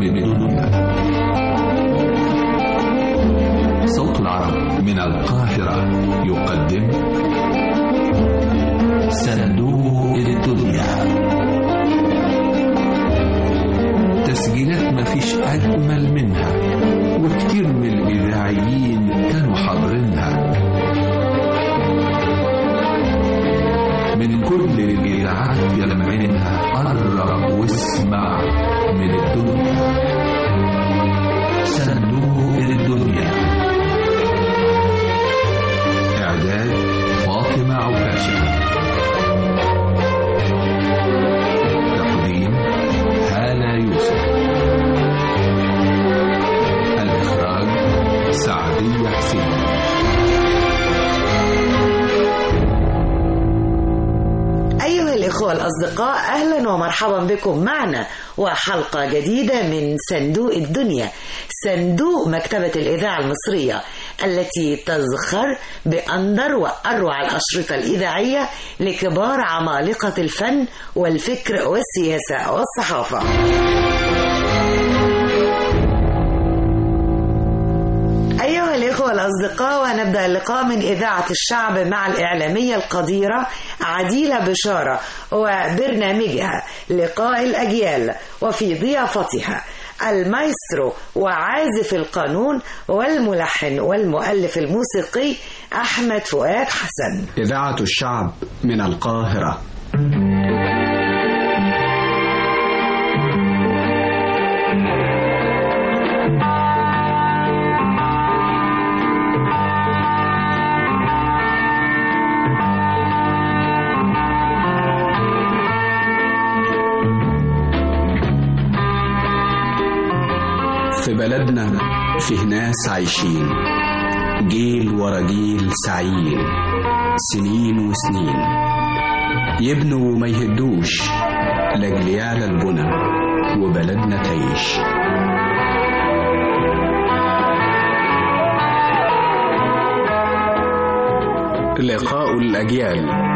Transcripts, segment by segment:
يقدم الدنيا. صوت العرب من القاهرة يقدم صندوق الدنيا. تسجيلات ما فيش أجمل منها، وكتير من الإذاعيين كانوا حاضرينها من كل الإذاعات يلمعينها. قرب واسمع من الدنيا. صندوق الدنيا. إعداد فاطمة عكاشة. تقديم هالة يوسف. الإخراج سعدية حسين. أيها الإخوة الأصدقاء، أهلا ومرحبا بكم معنا وحلقة جديدة من صندوق الدنيا، صندوق مكتبة الإذاعة المصرية التي تزخر بأندر وأروع الأشرطة الإذاعية لكبار عمالقة الفن والفكر والسياسة والصحافة. أيها الإخوة الأصدقاء، ونبدأ اللقاء من إذاعة الشعب مع الإعلامية القديرة عديلة بشارة وبرنامجها لقاء الأجيال، وفي ضيافتها المايسترو وعازف القانون والملحن والمؤلف الموسيقي أحمد فؤاد حسن. إذاعة الشعب من القاهرة. في بلدنا فيه ناس عايشين جيل ورا جيل سعيين، سنين وسنين يبنوا وما يهدوش لاجل يعلى البنا وبلدنا تعيش. لقاء الأجيال.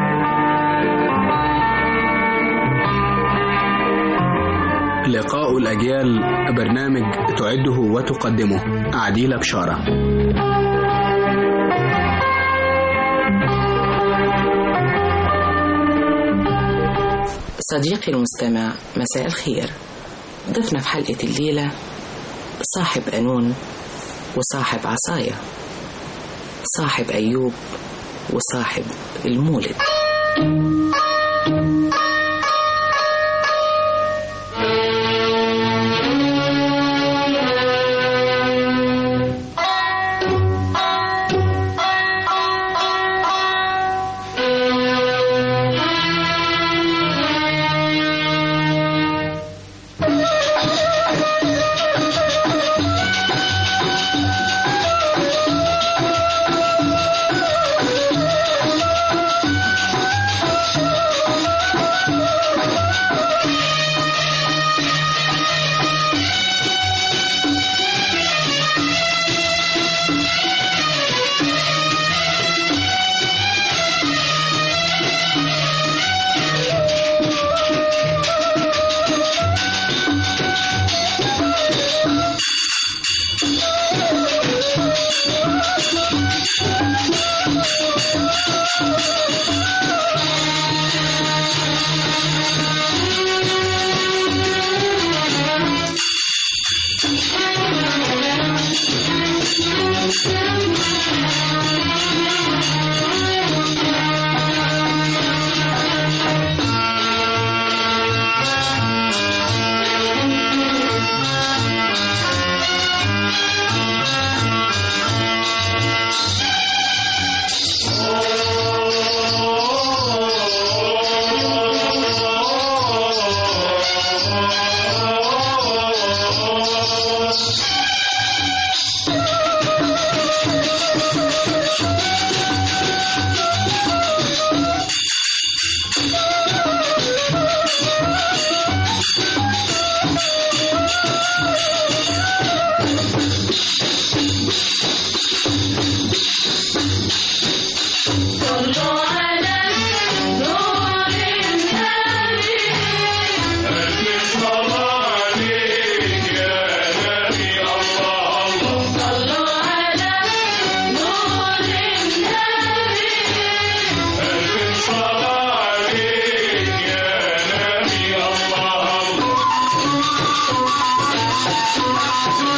لقاء الأجيال برنامج تعده وتقدمه عديلة بشارة. صديقي المستمع، مساء الخير. ضفنا في حلقة الليلة صاحب قانون وصاحب عصاية، صاحب أيوب وصاحب المولد.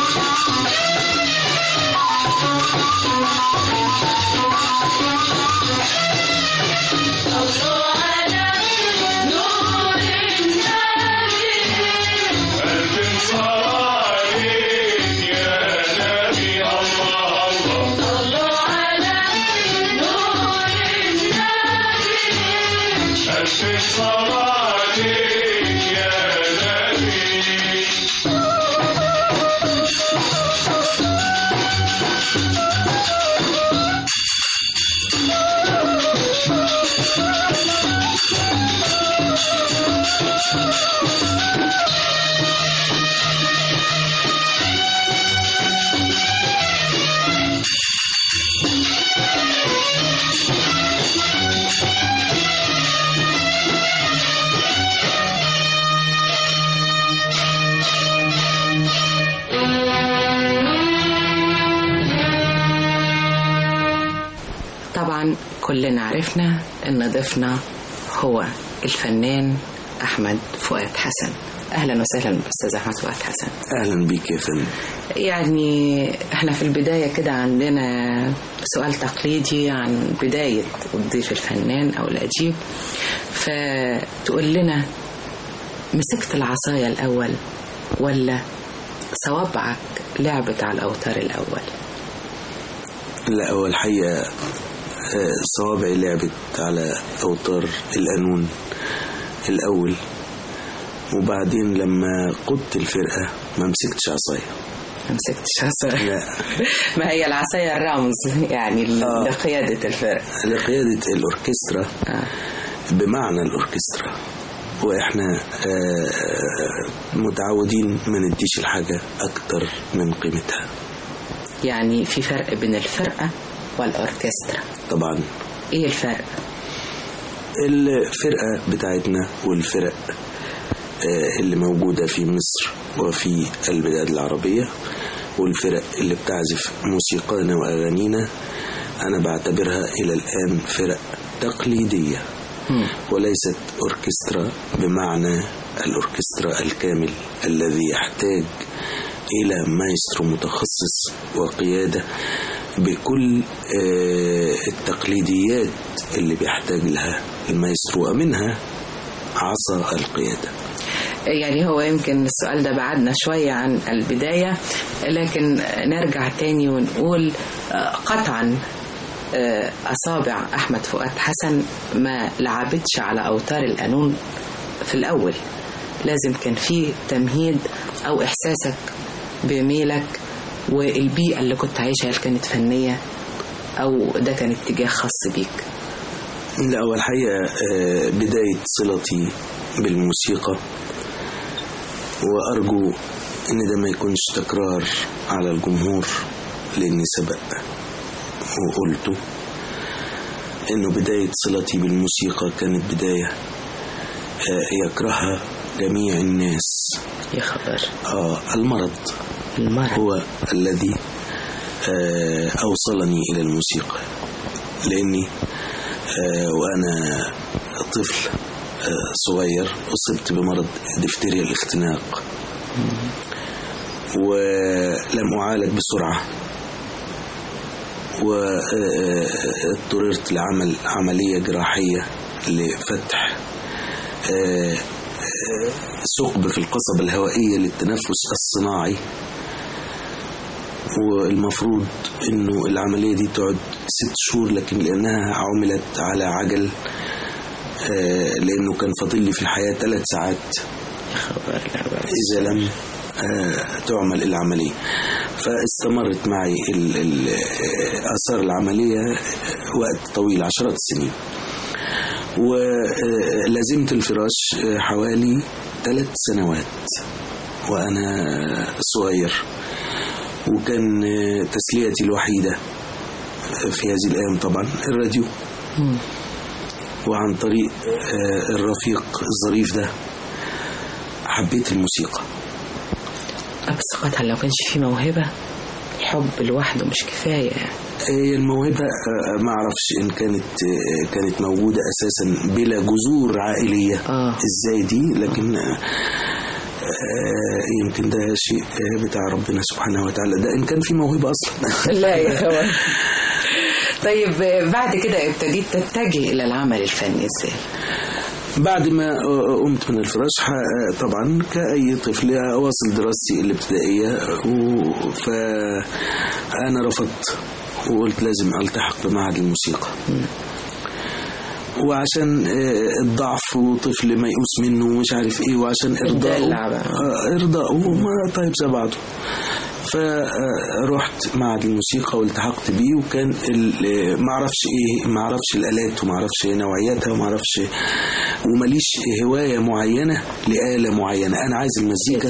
طبعا كلنا عرفنا ان ضيفنا هو الفنان أحمد فؤاد حسن. أهلا وسهلا أستاذ أحمد فؤاد حسن. أهلا بيك يا فندم. يعني احنا في البداية كده عندنا سؤال تقليدي عن بداية الضيف الفنان أو الأديب، فتقول لنا مسكت العصاية الأول ولا صوابعك لعبت على الأوتار الأول؟ لا، أول حقيقة صوابعي لعبت على أوتار القانون الأول، وبعدين لما قدت الفرقة ما مسكتش عصاية. ما مسكتش عصاية؟ لا. ما هي العصاية الرمز يعني لقيادة الفرقة، لقيادة الأوركسترا بمعنى الأوركسترا، وإحنا متعودين ما نديش الحاجة أكتر من قيمتها. يعني في فرق بين الفرقة والأوركسترا؟ طبعا. إيه الفرق؟ الفرقة بتاعتنا والفرق اللي موجودة في مصر وفي البلاد العربية والفرق اللي بتعزف موسيقانا وأغانينا أنا بعتبرها إلى الآن فرق تقليدية وليست أوركسترا بمعنى الأوركسترا الكامل الذي يحتاج إلى مايسترو متخصص وقيادة بكل التقليديات اللي بيحتاج لها المايسترو، ومنها عصا القيادة. يعني هو يمكن السؤال ده بعدنا شوية عن البداية، لكن نرجع تاني ونقول قطعا أصابع أحمد فؤاد حسن ما لعبتش على أوتار القانون في الأول، لازم كان فيه تمهيد أو إحساسك بميلك والبيئة اللي كنت عايشها، هل كانت فنية أو ده كان اتجاه خاص بيك؟ لا، أول حقيقة بداية صلتي بالموسيقى، وأرجو إن ده ما يكونش تكرار على الجمهور لأني سبق وقلته إنه بداية صلتي بالموسيقى كانت بداية يكرهها جميع الناس. يا خبر. المرض هو الذي أوصلني إلى الموسيقى، لأني وأنا طفل صغير أصبت بمرض دفتيريا الاختناق، ولم أعالج بسرعة، واضطررت لعمل عملية جراحية لفتح ثقب في القصبة الهوائية للتنفس الصناعي، والمفروض إنه العملية دي تقعد 6 شهور، لكن لأنها عملت على عجل لأنه كان فاضل لي في الحياة 3 ساعات إذا لم تعمل العملية، فاستمرت معي آثار العملية وقت طويل 10 سنين، ولازمت الفراش حوالي 3 سنوات وأنا صغير، وكان تسليتي الوحيدة في هذه الأيام طبعا الراديو، وعن طريق الرفيق الظريف ده حبيت الموسيقى. بس قطعا لو كانش في موهبة الحب لوحده مش كفاية. الموهبة ما أعرفش إن كانت موجودة أساسا بلا جذور عائلية إزاي دي، لكن يمكن ده شيء بتاع ربنا سبحانه وتعالى، ده إن كان في موهبة أصلا. لا يا خبر. طيب بعد كده ابتديت تتجه إلى العمل الفني إزاي؟ بعد ما قمت من الفراش طبعا كأي طفل أواصل دراستي الابتدائية، فأنا رفضت وقلت لازم ألتحق بمعهد الموسيقى، وعشان الضعف وطفل ما يقوس منه ومش عارف ايه، وعشان ارضاءه طيب زي بعضه. فرحت معهد الموسيقى والتحقت بيه، وكان ما اعرفش الالات وما اعرفش نوعياتها وما اعرفش، وماليش هوايه معينه لآلة معينه، انا عايز المزيكا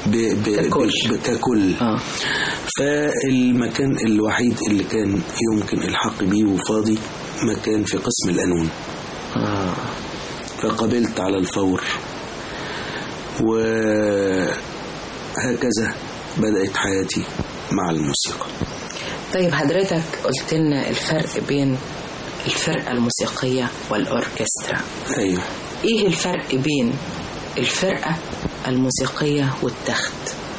ككل. فالمكان الوحيد اللي كان يمكن الحق بيه وفاضي مكان في قسم القانون. فقبلت على الفور، وهكذا بدأت حياتي مع الموسيقى. طيب حضرتك قلت لنا الفرق بين الفرقة الموسيقية والأوركسترا. أيوه. إيه الفرق بين الفرقة الموسيقية والتخت؟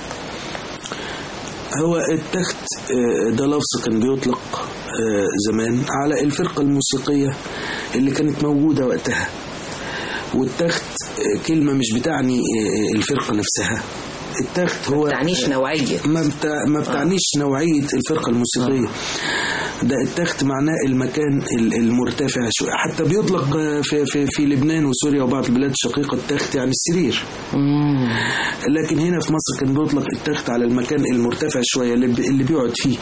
هو التخت ده لفظ كان بيطلق زمان على الفرقة الموسيقية اللي كانت موجودة وقتها، والتخت كلمة مش بتعني الفرقة نفسها. التخت هو ما بتعنيش نوعية، ما بتعنيش نوعية الفرقة الموسيقية. ده التخت معناه المكان المرتفع شوية، حتى بيطلق في لبنان وسوريا وبعض البلاد الشقيقة التخت يعني السرير. لكن هنا في مصر كان بيطلق التخت على المكان المرتفع شوية اللي بيقعد فيه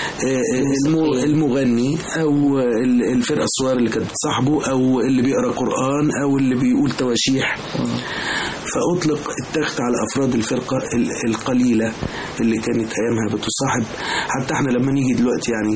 المغني أو الفرقة الصغيرة اللي كانت بتصاحبه، أو اللي بيقرأ قرآن، أو اللي بيقول تواشيح. فأطلق التخت على أفراد الفرقة القليلة اللي كانت أيامها بتصاحب. حتى احنا لما نيجي دلوقتي يعني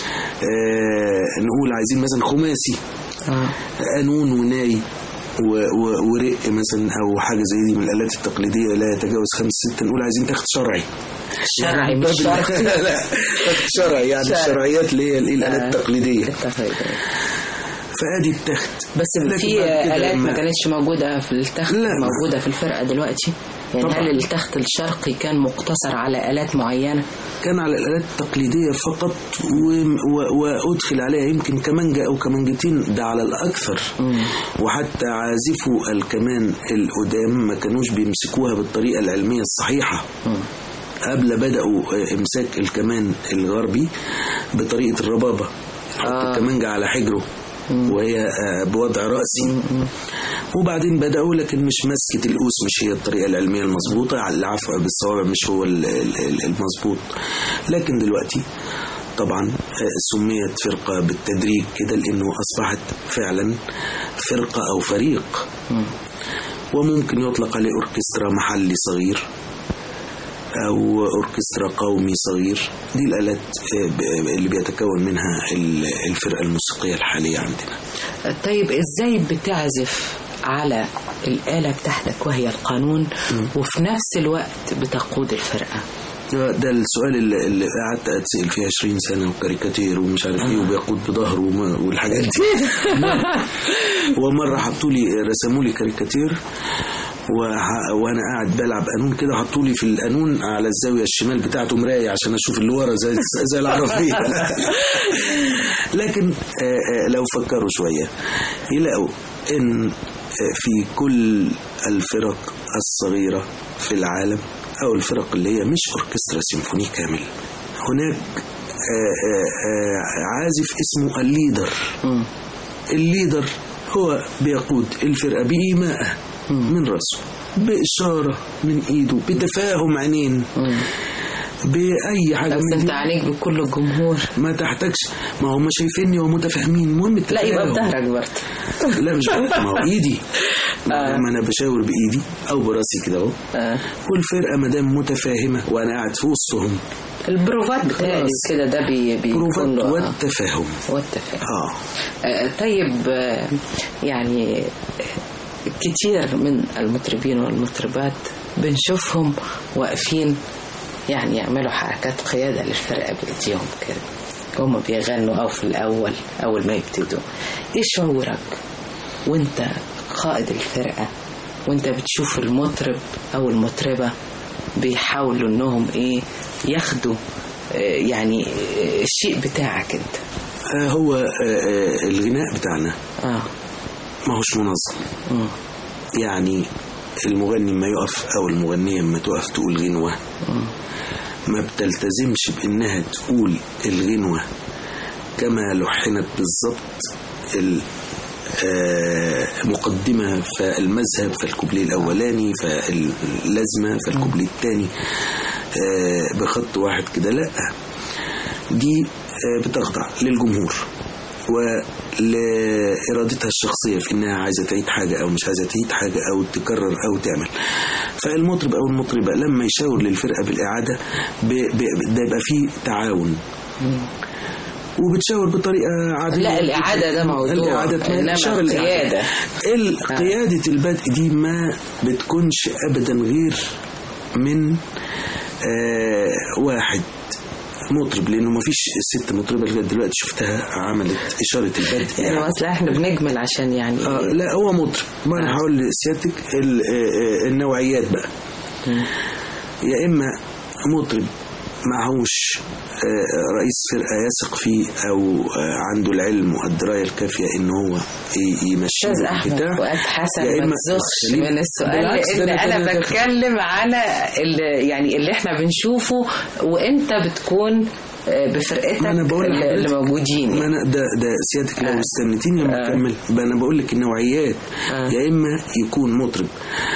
نقول عايزين مثلا خماسي، قانون وناي ورق مثلا أو حاجة زي دي من الآلات التقليدية لا يتجاوز 5-6، نقول عايزين تخت شرعي. شرعي مش شرعي. لا تخت شرعي يعني الشرعيات اللي هي الآلات التقليدية. فادي التخت. بس في آلات ما كانتش موجودة في التخت موجودة في الفرقة دلوقتي يعني طبعا. هل التخت الشرقي كان مقتصر على آلات معينة؟ كان على الآلات التقليدية فقط، وأدخل عليها يمكن كمانجا أو كمانجتين، ده على الأكثر. وحتى عازفوا الكمان القدام ما كانوش بيمسكوها بالطريقة العلمية الصحيحة. قبل بدأوا إمساك الكمان الغربي بطريقة الربابة، الكمانجا على حجره وهي بوضع رأسي. وبعدين بدأوا، لكن مش مسكة القوس مش هي الطريقة العلمية المظبوطة، على العفو بالصوابع مش هو المظبوط. لكن دلوقتي طبعا سميت فرقة بالتدريج كده، لأنه أصبحت فعلا فرقة أو فريق. وممكن يطلق عليه أوركسترا محلي صغير أو أوركسترا قومي صغير. دي الآلات اللي بيتكون منها الفرقة الموسيقية الحالية عندنا. طيب إزاي بتعزف على الآلة بتاعتك وهي القانون وفي نفس الوقت بتقود الفرقة؟ ده السؤال اللي قعدت أتسأل فيه 20 سنة، وكاريكاتير ومش عارف ايه، وبيقود بظهره والحاجات دي. ومرة رسموا لي كاريكاتير وانا قاعد بلعب قانون كده، حطوا لي في القانون على الزاويه الشمال بتاعته مرايه عشان اشوف اللي ورا زي العرفيه. لكن لو فكروا شويه يلاقوا ان في كل الفرق الصغيره في العالم او الفرق اللي هي مش اوركسترا سيمفوني كامل، هناك عازف اسمه الليدر. الليدر هو بيقود الفرقه بإيماءه من رأسه، بإشارة من إيده، بتفاهم عينين، بأي حاجة. بس أنت عليك بكل الجمهور، ما تحتاجش، ما هم شايفيني ومتفاهمين. المهم التفاهم. لا يبقى بظهرك برضه. لا مش بظهرك، ما هو إيدي. ما أنا بشاور بإيدي أو براسي كده أهو. والفرقة مدام متفاهمة وأنا قاعد في وسطهم. البروفات بتاعي كده ده بيكون له والتفاهم. طيب يعني كتير من المطربين والمطربات بنشوفهم واقفين يعني يعملوا حركات قيادة للفرقة بإيديهم كده هم بيغنوا أو في الأول أول ما يبتدوا. إيه شعورك وانت قائد الفرقة وانت بتشوف المطرب او المطربة بيحاولوا انهم ياخدوا يعني الشيء بتاعك انت؟ هو الغناء بتاعنا ما هوش منظم. يعني المغني ما يقف او المغنية ما تقف تقول غنوة ما بتلتزمش بانها تقول الغنوة كما لحنت بالضبط. مقدمة فالمذهب فالكوبليه الأولاني فاللازمة فالكوبليه الثاني بخط واحد كده. لا، دي بتخضع للجمهور ولإرادتها الشخصية في إنها عايزة تعيد حاجة أو مش عايزة تعيد حاجة أو تكرر أو تعمل. فالمطرب أو المطربة لما يشاور للفرقة بالإعادة ده يبقى فيه تعاون وبتشاور بطريقة عادية. لا، الإعادة ده موضوع، إنما القيادة القيادة البدء دي ما بتكونش أبدا غير من واحد مطرب، لأنه ما فيش ست مطربة لغاية دلوقتي شفتها عملت إشارة البدء. يعني أصلا إحنا بنجمل عشان يعني لا، هو مطرب. ما أنا هقول لسيادتك النوعيات بقى. يا إما مطرب معهوش رئيس فرقة يثق فيه أو عنده العلم والدراية الكافية إن هو يمشي البتاع. فؤاد حسن ما تزخش من السؤال، لأن أنا بتكلم على اللي إحنا بنشوفه وإنت بتكون بفرقتك اللي موجودين. ما أنا ده سيادتك لو استنتيني لما أكمل. أنا بقول لك النوعيات. يا إما يكون مطرب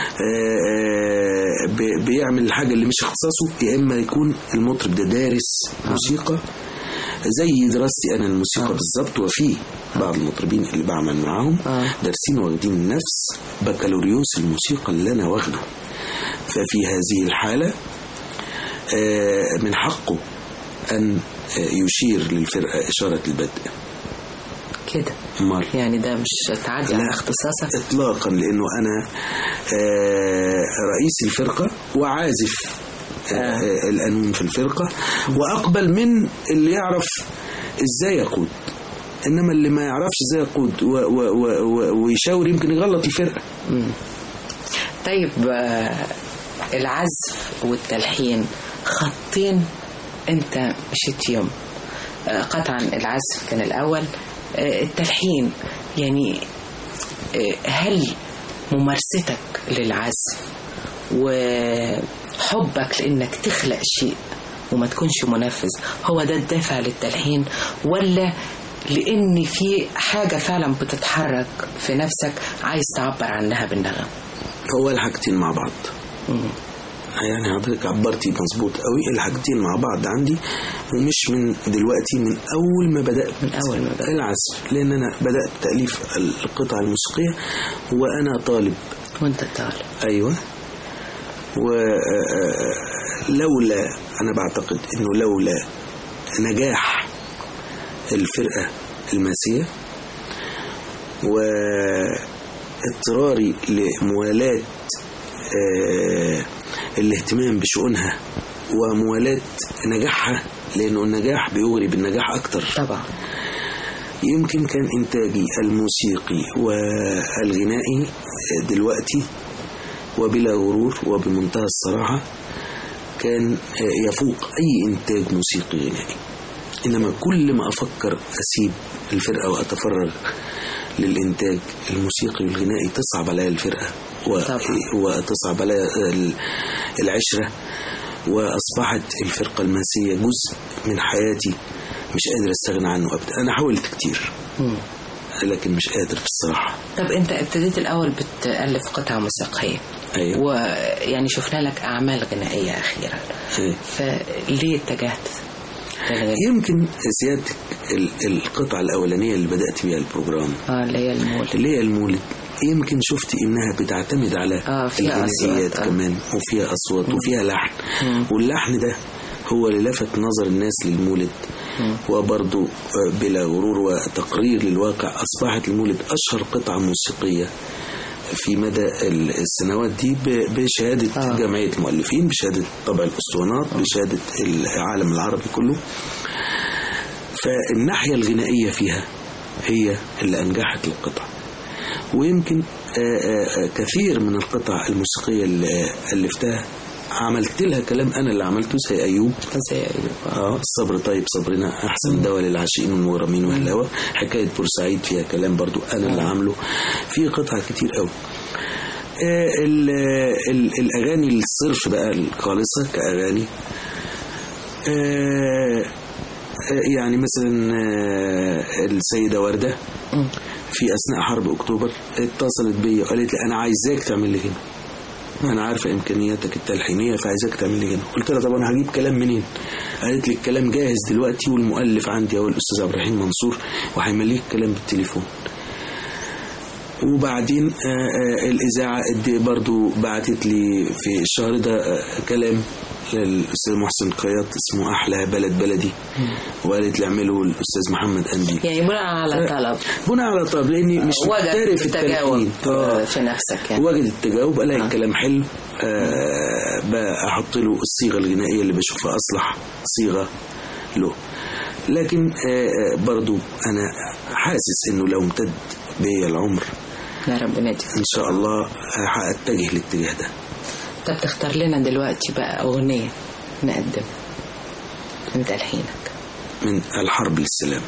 بيعمل الحاجة اللي مش اختصاصه، يا إما يكون المطرب ده دارس موسيقى زي دراستي أنا الموسيقى بالظبط. وفي بعض المطربين اللي بعمل معاهم دارسين واخدين نفس بكالوريوس الموسيقى اللي أنا واخده. ففي هذه الحالة من حقه أن يشير للفرقة إشارة البدء كده. يعني ده مش تعدي على اختصاصك إطلاقا، لأنه أنا رئيس الفرقة وعازف القانون في الفرقة، وأقبل من اللي يعرف إزاي يقود. إنما اللي ما يعرفش إزاي يقود ويشاور يمكن يغلط الفرقة. طيب، العزف والتلحين خطين أنت مشيت فيهم. قطعا العزف كان الأول، التلحين يعني هل ممارستك للعزف وحبك لأنك تخلق شيء وما تكونش منفذ هو ده الدافع للتلحين، ولا لأن في حاجة فعلا بتتحرك في نفسك عايز تعبر عنها بالنغم؟ هو الحاجتين مع بعض. يعني حضرتك عبرتي مظبوط قوي. الحاجتين مع بعض عندي، ومش من دلوقتي، من أول ما بدأت العزف. لأن أنا بدأت تأليف القطع الموسيقية وأنا طالب. وأنت طالب؟ أيوة. ولولا أنا بعتقد أنه لولا نجاح الفرقة الماسية واضطراري لموالاة الاهتمام بشؤونها وموالاة نجاحها، لأنه النجاح بيغري بالنجاح أكتر طبعا، يمكن كان إنتاجي الموسيقي والغنائي دلوقتي وبلا غرور وبمنتهى الصراحة كان يفوق أي إنتاج موسيقي غنائي. إنما كل ما أفكر أسيب الفرقة وأتفرغ للإنتاج الموسيقي والغنائي تصعب عليها الفرقة وتصعب عليها العشرة، وأصبحت الفرقة الماسية جزء من حياتي مش قادر استغنى عنه أبدا. أنا حاولت كتير لكن مش قادر بصراحة. طب أنت ابتديت الأول بتألف قطع موسيقية. أيوة. ويعني شفنا لك أعمال غنائية أخيرا. أيوة. فليه اتجهت؟ يمكن سيادتك القطعة الأولانية اللي بدأت بيها البروجرام اللي هي المولد يمكن شفت إنها بتعتمد على الغنائيات كمان، وفيها أصوات وفيها لحن. واللحن ده هو اللي لفت نظر الناس للمولد. وبرضو بلا غرور وتقرير للواقع أصبحت المولد أشهر قطعة موسيقية في مدى السنوات دي بشهادة جمعية المؤلفين، بشهادة طبع الأسطوانات، بشهادة العالم العربي كله. فالناحية الغنائية فيها هي اللي أنجحت القطعة. ويمكن كثير من القطع الموسيقية اللي ألفتها عملت لها كلام أنا اللي عملته، زي أيوب. الصبر طيب صبرنا أحسن دواء للعاشقين والمغرمين والهوى. حكاية بورسعيد فيها كلام برضو أنا اللي عامله. في قطع كتير قوي. الأغاني الصرف بقى الخالصة كأغاني، يعني مثلا السيدة وردة في أثناء حرب أكتوبر اتصلت بي وقالت لي أنا عايزاك تعمل لي هنا، أنا عارفة إمكانياتك التلحينية فعايزاك تعمل لي هنا. قلت لها طبعا هجيب كلام منين؟ قالت لي الكلام جاهز دلوقتي والمؤلف عندي هو الأستاذ عبد الرحيم منصور وهيمليك الكلام بالتليفون. وبعدين الإذاعة برضو بعتت لي في الشهر ده كلام للأستاذ محسن قياط اسمه أحلى بلد بلدي، وقالت لي اعمله الأستاذ محمد أندي. يعني بناء على طلب، بناء على طلب، لأني مش محترف التلحين في نفسك يعني. وجد التجاوب، ألاقي الكلام حلو، بحط له الصيغة الغنائية اللي بشوفها أصلح صيغة له. لكن برضو أنا حاسس إنه لو امتد بي العمر يا ربنا إن شاء الله هأتجه الاتجاه ده. طب تختار لنا دلوقتي بقى أغنية نقدم من تلحينك. من الحرب للسلام.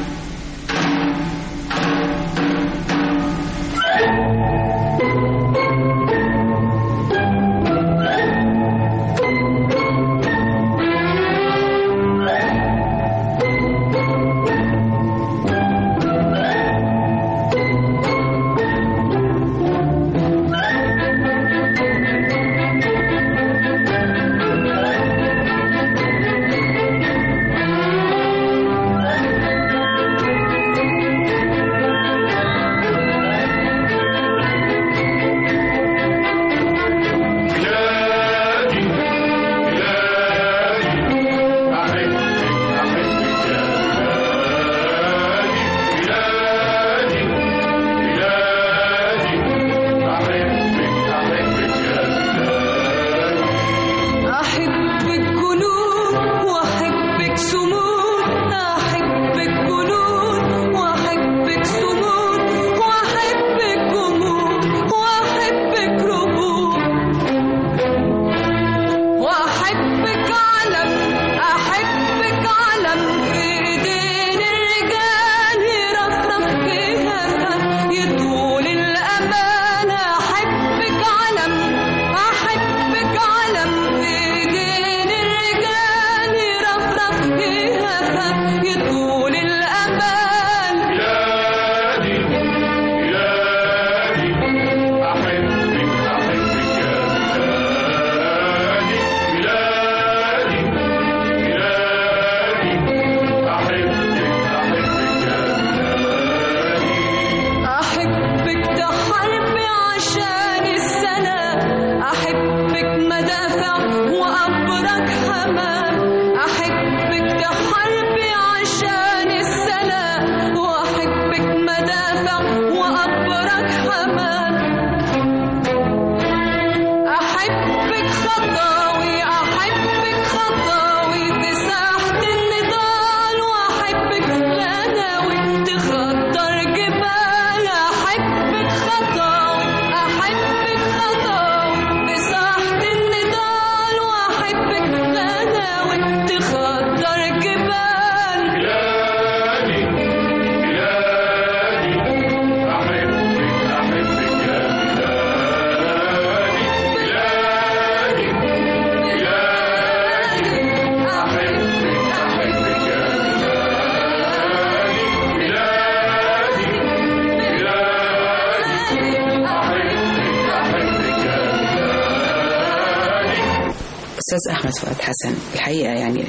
أستاذ أحمد فؤاد حسن، الحقيقة يعني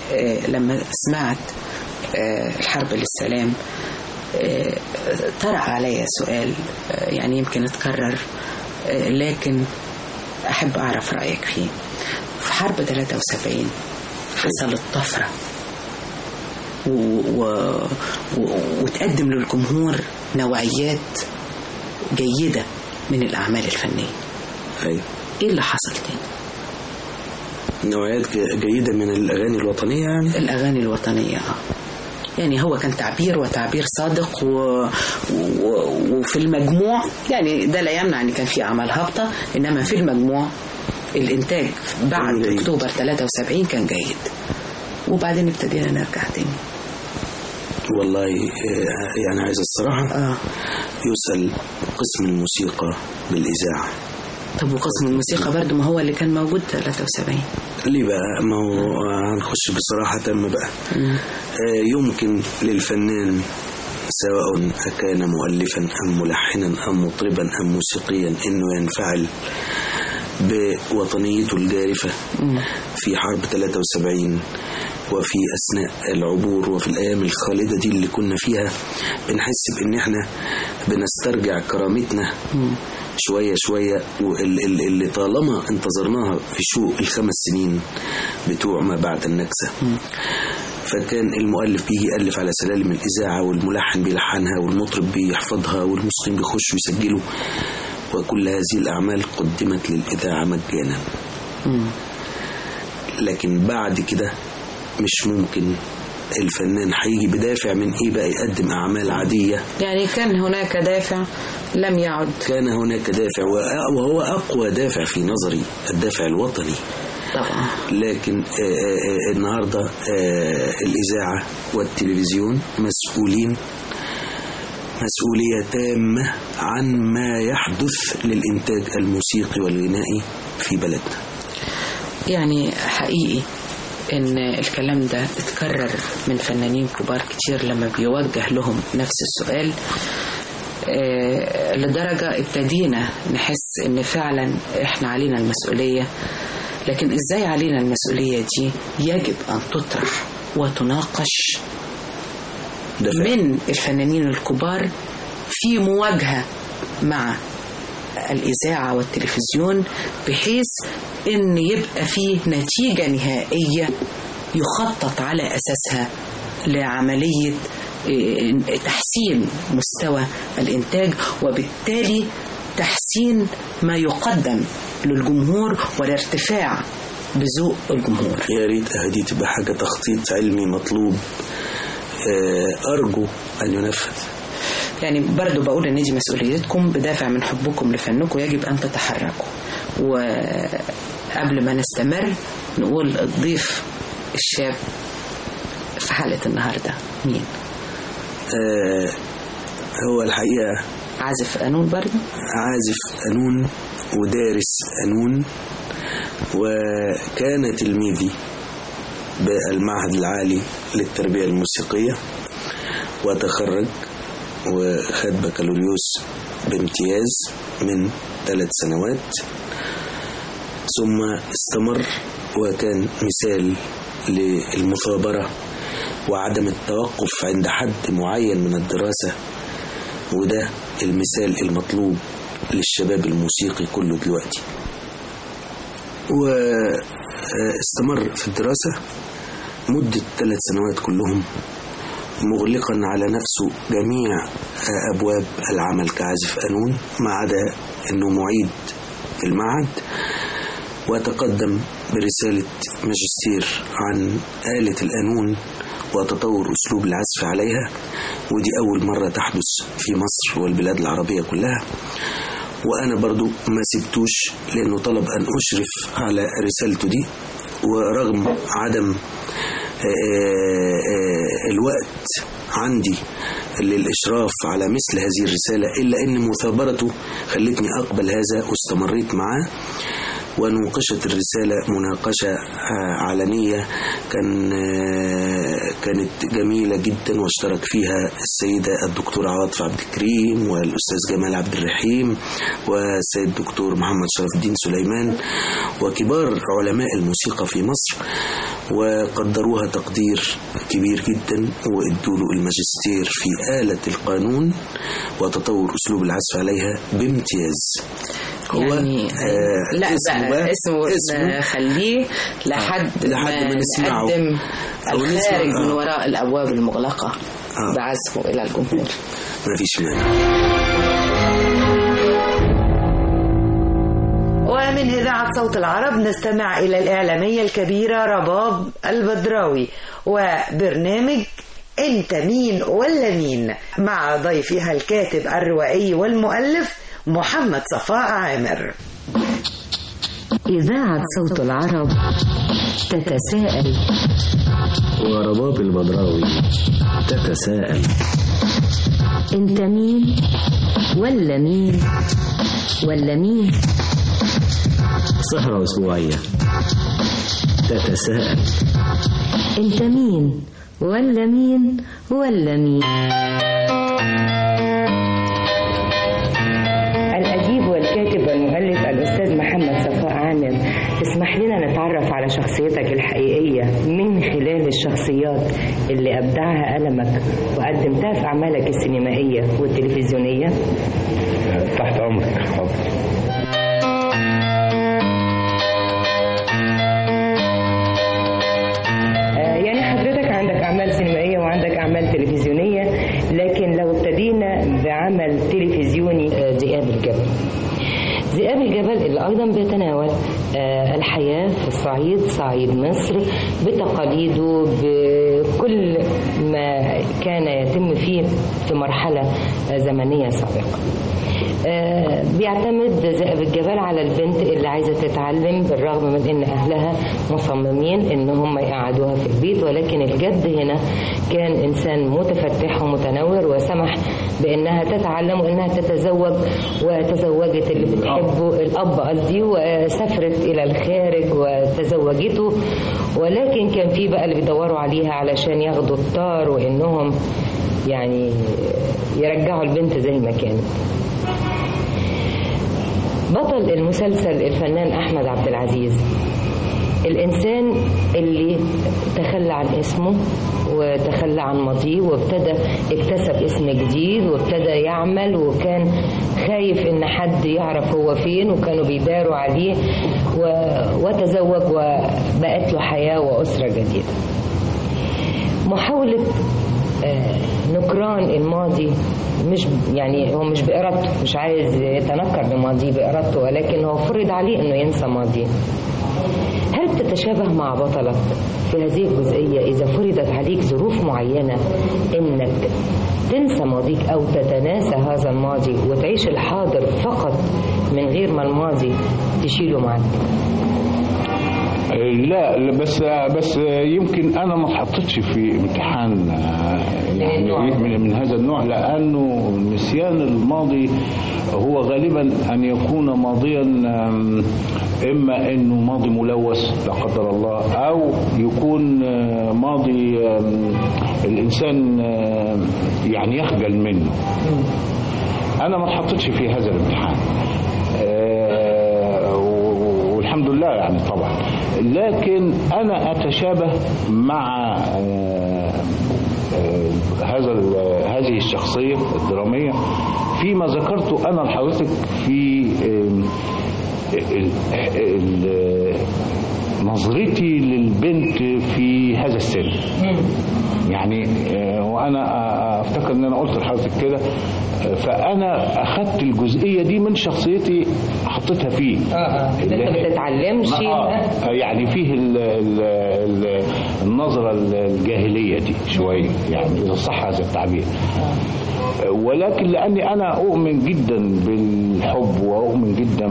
لما سمعت الحرب للسلام طرأ علي سؤال يعني يمكن اتكرر، لكن أحب أعرف رأيك فيه. في حرب 73 حصلت طفرة وتقدم للجمهور نوعيات جيدة من الأعمال الفنية. أيوة. إيه اللي حصل تاني؟ نوعيات جيدة من الأغاني الوطنية يعني؟ الأغاني الوطنية يعني هو كان تعبير وتعبير صادق وفي المجموع يعني ده لا يمنع ان كان في اعمال هابطة، انما في المجموع الانتاج بعد اكتوبر 73 كان جيد. وبعدين ابتدينا نرجع تاني. والله يعني عايز الصراحة يسأل قسم الموسيقى بالإذاعة. طب وقسم الموسيقى برضو ما هو اللي كان موجود 73 ليه بقى؟ ما هو هنخش بصراحة تم بقى. يمكن للفنان سواء أكان مؤلفا أم ملحنا أم مطربا أم موسيقيا إنه ينفعل بوطنيته الجارفة في حرب 73 وفي أثناء العبور وفي الأيام الخالدة دي اللي كنا فيها، بنحس بإن احنا بنسترجع كرامتنا شوية شوية، واللي طالما انتظرناها في شوق ال5 سنين بتوع ما بعد النكسة. فكان المؤلف بيجي يألف على سلالم الإذاعة، والملحن بيلحنها، والمطرب بيحفظها، والموسيقيين بيخشوا يسجلوا، وكل هذه الأعمال قدمت للإذاعة مجانا. لكن بعد كده مش ممكن الفنان هيجي بدافع من ايه بقى يقدم اعمال عادية. يعني كان هناك دافع لم يعد. كان هناك دافع وهو اقوى دافع في نظري، الدافع الوطني طبعا. لكن النهاردة الإذاعة والتلفزيون مسؤولين مسؤولية تامة عن ما يحدث للإنتاج الموسيقي والغنائي في بلدنا. يعني حقيقي ان الكلام ده اتكرر من فنانين كبار كتير لما بيوجه لهم نفس السؤال، لدرجة ابتدينا نحس ان فعلا احنا علينا المسؤولية. لكن ازاي علينا المسؤولية دي؟ يجب ان تطرح وتناقش من الفنانين الكبار في مواجهة مع الإذاعة والتلفزيون، بحيث ان يبقى فيه نتيجة نهائية يخطط على أساسها لعملية تحسين مستوى الإنتاج، وبالتالي تحسين ما يقدم للجمهور والارتفاع بذوق الجمهور. يا ريت هذه تبقى حاجة تخطيط علمي مطلوب، أرجو أن ينفذ. يعني برضو بقول ان دي مسؤوليتكم بدافع من حبكم لفنكم، يجب ان تتحركوا. وقبل ما نستمر نقول الضيف الشاب في حلقة النهاردة مين؟ هو الحقيقة عازف قانون برضو، عازف قانون ودارس قانون، وكان تلميذي بالمعهد العالي للتربية الموسيقية، وتخرج وخد بكالوريوس بامتياز من 3 سنوات، ثم استمر وكان مثال للمثابرة وعدم التوقف عند حد معين من الدراسة، وده المثال المطلوب للشباب الموسيقي كله دلوقتي. واستمر في الدراسة مدة 3 سنوات كلهم، مغلقا على نفسه جميع أبواب العمل كعازف قانون، ما عدا أنه معيد في المعهد، وتقدم برسالة ماجستير عن آلة القانون وتطور أسلوب العزف عليها، ودي أول مرة تحدث في مصر والبلاد العربية كلها. وأنا برضو ما سبتوش لأنه طلب أن أشرف على رسالته دي، ورغم عدم الوقت عندي للإشراف على مثل هذه الرسالة، إلا أن مثابرته خلتني أقبل هذا واستمريت معاه. ونوقشت الرسالة مناقشة علنية كانت جميلة جدا، واشترك فيها السيدة الدكتورة عواطف عبد الكريم والأستاذ جمال عبد الرحيم والسيد الدكتور محمد شرف الدين سليمان وكبار علماء الموسيقى في مصر، وقدروها تقدير كبير جدا، وادوا له الماجستير في آلة القانون وتطور أسلوب العزف عليها بامتياز. يعني لا اسمه خليه لحد ما نقدم الخارج من وراء الأبواب المغلقة بعزفه إلى الجمهور. ما فيش مانع. ومن إذاعة صوت العرب نستمع إلى الإعلامية الكبيرة رباب البدراوي وبرنامج انت مين ولا مين، مع ضيفها الكاتب الروائي والمؤلف محمد صفاء عامر. إذاعة صوت العرب تتساءل، ورباب البدراوي تتساءل، انت مين ولا مين ولا مين. سهرة أسبوعية تتساءل، انت مين ولا مين ولا مين. الأديب والكاتب والمؤلف الأستاذ محمد صفاء عامر، تسمح لنا نتعرف على شخصيتك الحقيقية من خلال الشخصيات اللي أبدعها قلمك وقدمتها في أعمالك السينمائية والتلفزيونية؟ تحت أمرك. حاضر. يعني حضرتك عندك أعمال سينمائية وعندك أعمال تلفزيونية، لكن لو ابتدينا بعمل تلفزيوني ذئاب الجبل. ذئاب الجبل اللي أيضا بيتناول الحياة في الصعيد، صعيد مصر، بتقاليده، بكل ما كان يتم فيه في مرحلة زمنية سابقة. بيعتمد ذئاب الجبل على البنت اللي عايزة تتعلم بالرغم من ان اهلها مصممين ان هم يقعدوها في البيت، ولكن الجد هنا كان انسان متفتح ومتنور وسمح بانها تتعلم وانها تتزوج، وتزوجت اللي بتحبه الاب قصدي، وسافرت الى الخارج وتزوجته، ولكن كان في بقى اللي بيدوروا عليها علشان ياخدوا الطار وانهم يعني يرجعوا البنت زي ما كانت. بطل المسلسل الفنان أحمد عبد العزيز، الإنسان اللي تخلى عن اسمه وتخلى عن ماضيه وابتدى اكتسب اسم جديد وابتدى يعمل، وكان خايف ان حد يعرف هو فين وكانوا بيداروا عليه، وتزوج وبقت له حياة وأسرة جديدة. محاولة نكران الماضي، مش يعني هو مش بإرادته، مش عايز يتنكر بماضيه بإرادته، ولكن هو فرض عليه انه ينسى ماضيه. هل تتشابه مع بطلك في هذه الجزئية إذا فرضت عليك ظروف معينة انك تنسى ماضيك او تتناسى هذا الماضي وتعيش الحاضر فقط من غير ما الماضي تشيله معك؟ لا، بس يمكن انا ما اتحطتش في امتحان يعني من هذا النوع، لانه نسيان الماضي هو غالبا ان يكون ماضيا اما انه ماضي ملوث لا قدر الله، او يكون ماضي الانسان يعني يخجل منه. انا ما اتحطتش في هذا الامتحان والحمد لله يعني طبعا، لكن انا اتشابه مع هذه الشخصية الدرامية فيما ذكرته انا لحضرتك في نظرتي للبنت في هذا السن. يعني وانا افتكر ان انا قلت لحضرتك كده، فانا اخدت الجزئيه دي من شخصيتي حطيتها فيه. انت ما بتتعلمش يعني فيه النظره الجاهليه دي شويه، يعني اذا صح هذا التعبير. ولكن لاني انا اؤمن جدا بالحب واؤمن جدا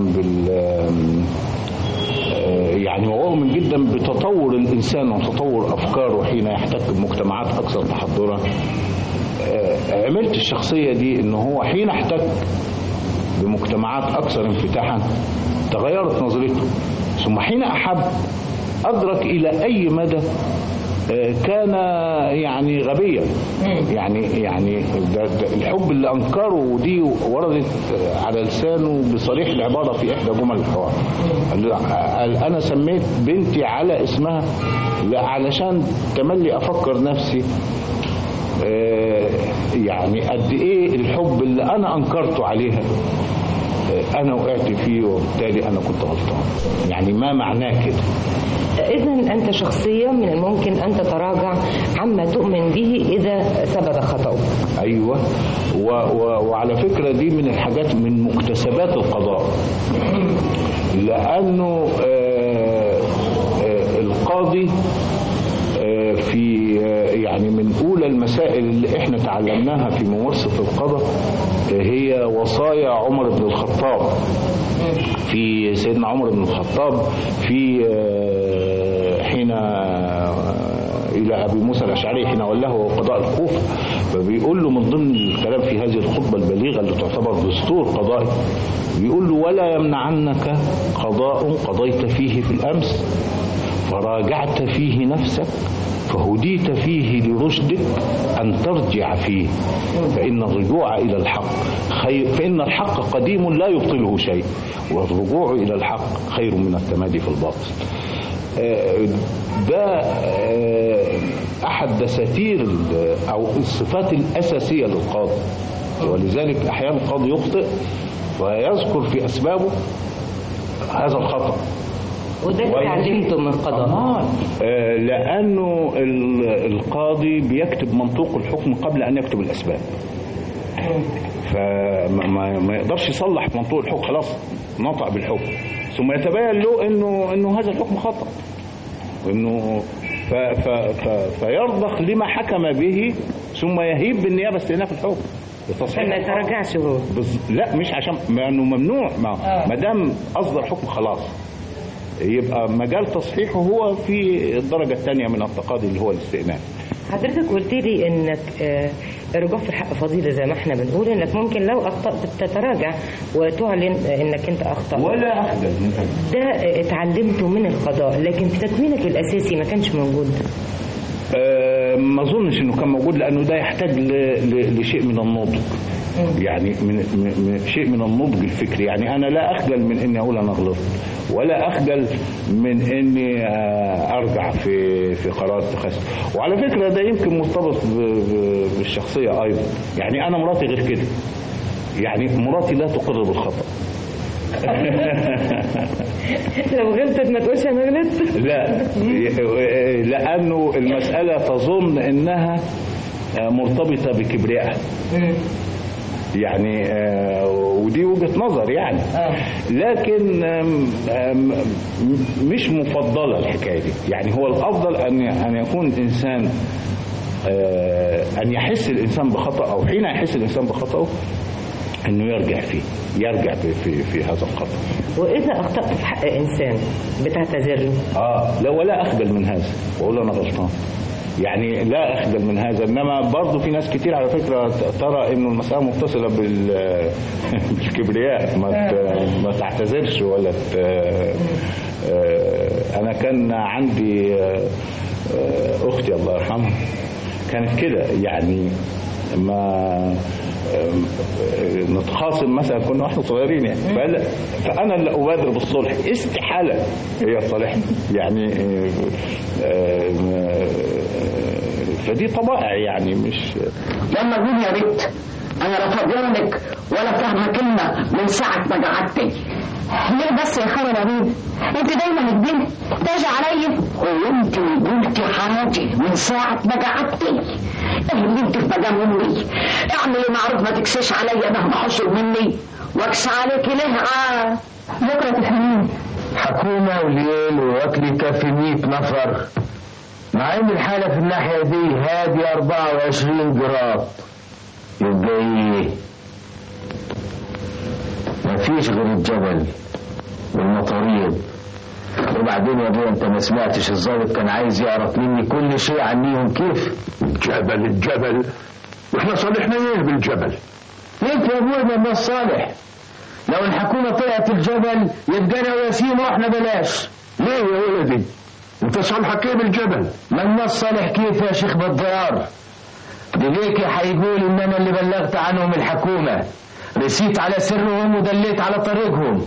يعني وأؤمن جدا بتطور الإنسان وتطور أفكاره حين يحتك بمجتمعات أكثر تحضرا، عملت الشخصية دي إنه هو حين احتك بمجتمعات أكثر انفتاحا تغيرت نظرته، ثم حين أحب أدرك إلى أي مدى كان يعني غبيا. يعني ده الحب اللي أنكره دي وردت على لسانه بصريح العبارة في إحدى جمل الحوار. قال أنا سميت بنتي على اسمها علشان تملي أفكر نفسي يعني قد إيه الحب اللي أنا أنكرته عليها أنا وقعت فيه، وبالتالي أنا كنت غلطان. يعني ما معناه كده؟ إذن أنت شخصية من الممكن أن تتراجع عما تؤمن به إذا ثبت خطأه. أيوة. وعلى فكرة دي من الحاجات من مكتسبات القضاء، لأنه القاضي في يعني من أولى المسائل اللي احنا تعلمناها في ممارسة القضاء هي وصايا عمر بن الخطاب. في سيدنا عمر بن الخطاب في حين إلى أبي موسى الأشعري حين ولاه قضاء الكوفة، فبيقول له من ضمن الكلام في هذه الخطبة البليغة اللي تعتبر دستور قضائي، بيقول له: ولا يمنعنك قضاء قضيت فيه في الأمس فراجعت فيه نفسك فهديت فيه لرشدك أن ترجع فيه، فإن الرجوع إلى الحق خير، فإن الحق قديم لا يبطله شيء، والرجوع إلى الحق خير من التمادي في الباطل. ده أحد دساتير أو الصفات الأساسية للقاضي، ولذلك أحيانا القاضي يخطئ ويذكر في أسبابه هذا الخطأ. وده اتعلمته من القضاء. لأنه القاضي بيكتب منطوق الحكم قبل أن يكتب الأسباب، فما يقدرش يصلح منطوق الحكم، خلاص نطق بالحكم، ثم يتبين له إنه هذا الحكم خطأ، وإنه فيرضخ لما حكم به، ثم يهيب بالنيابة استئناف الحكم عشان ما يتراجعش هو. لا، مش عشان انه ممنوع، ما دام اصدر حكم خلاص يبقى مجال تصحيحه هو في الدرجة الثانية من التقاضي اللي هو الاستئناف. حضرتك قلت لي انك الرجوع في الحق فضيلة زي ما احنا بنقول، انك ممكن لو اخطأت تتراجع وتعلن انك انت اخطأت. ولا اخجل من ده اتعلمته من القضاء، لكن في تكوينك الاساسي ما كانش موجود. ما اظنش انه كان موجود، لانه ده يحتاج لشيء من النضج، يعني من شيء من النضج الفكري. يعني انا لا اخجل من اني اقول انا غلطت، ولا اخجل من اني ارجع في قرار اتخاذه. وعلى فكره ده يمكن مرتبط بالشخصيه ايضا. يعني انا مراتي غير كده، يعني مراتي لا تقر بالخطأ. لو غلطت ما تقولش انا غلطت. لا، لانه المساله تظن انها مرتبطه بكبريائها، يعني ودي وجهة نظر يعني، لكن مش مفضلة الحكاية دي. يعني هو الأفضل أن يكون الإنسان أن يحس الإنسان بخطأ، أو حين يحس الإنسان بخطأه أنه يرجع في هذا الخطأ. وإذا أخطأت في حق إنسان بتعتذر له؟ لا، ولا أخجل من هذا وأقول أنا غلطان، يعني لا أخجل من هذا. إنما برضو في ناس كتير على فكرة ترى إنه المسألة متصلة بالكبرياء، ما تعتذرش ولا أنا كان عندي أختي الله يرحمها كانت كده، يعني ما نتخاصم مثلا، كنا واحنا صغيرين يعني، فأنا اللي أبادر بالصلح، استحالة هي صالح يعني. فدي طبائع يعني، مش لما تقول يا بنت انا لا فاضيه لك ولا فاهمه كلمه من ساعه ما قعدتي. ليه بس يا خالد يا بنت؟ انت دايما الدنيا تاجي عليا، وانت قلتي حاجه من ساعه ما قعدتي. ايه اللي انت في مقام امي؟ اعملي معروف، ما تكسيش عليا مهما حصل مني، واكسى عليك ليه؟ بكره تفهمين. حكومه وليل واكل يكفي 100 نفر، مع ان الحاله في الناحيه دي هادي 24 جراد. يبقى ايه؟ مفيش غير الجبل والمطاريد. وبعدين يا ابويا انت ما سمعتش الظابط كان عايز يعرف مني كل شيء عنيهم كيف؟ الجبل واحنا صالحنا ايه بالجبل؟ انت يا ابويا ما الناس صالح. لو الحكومه طلعت الجبل يبقى انا وياسين واحنا بلاش. ليه يا ولدي؟ انت صالحك ايه بالجبل؟ ما الناس صالح كيف يا شيخ بدار؟ دليك هيقول ان انا اللي بلغت عنهم الحكومه، رسيت على سرهم ودليت على طريقهم.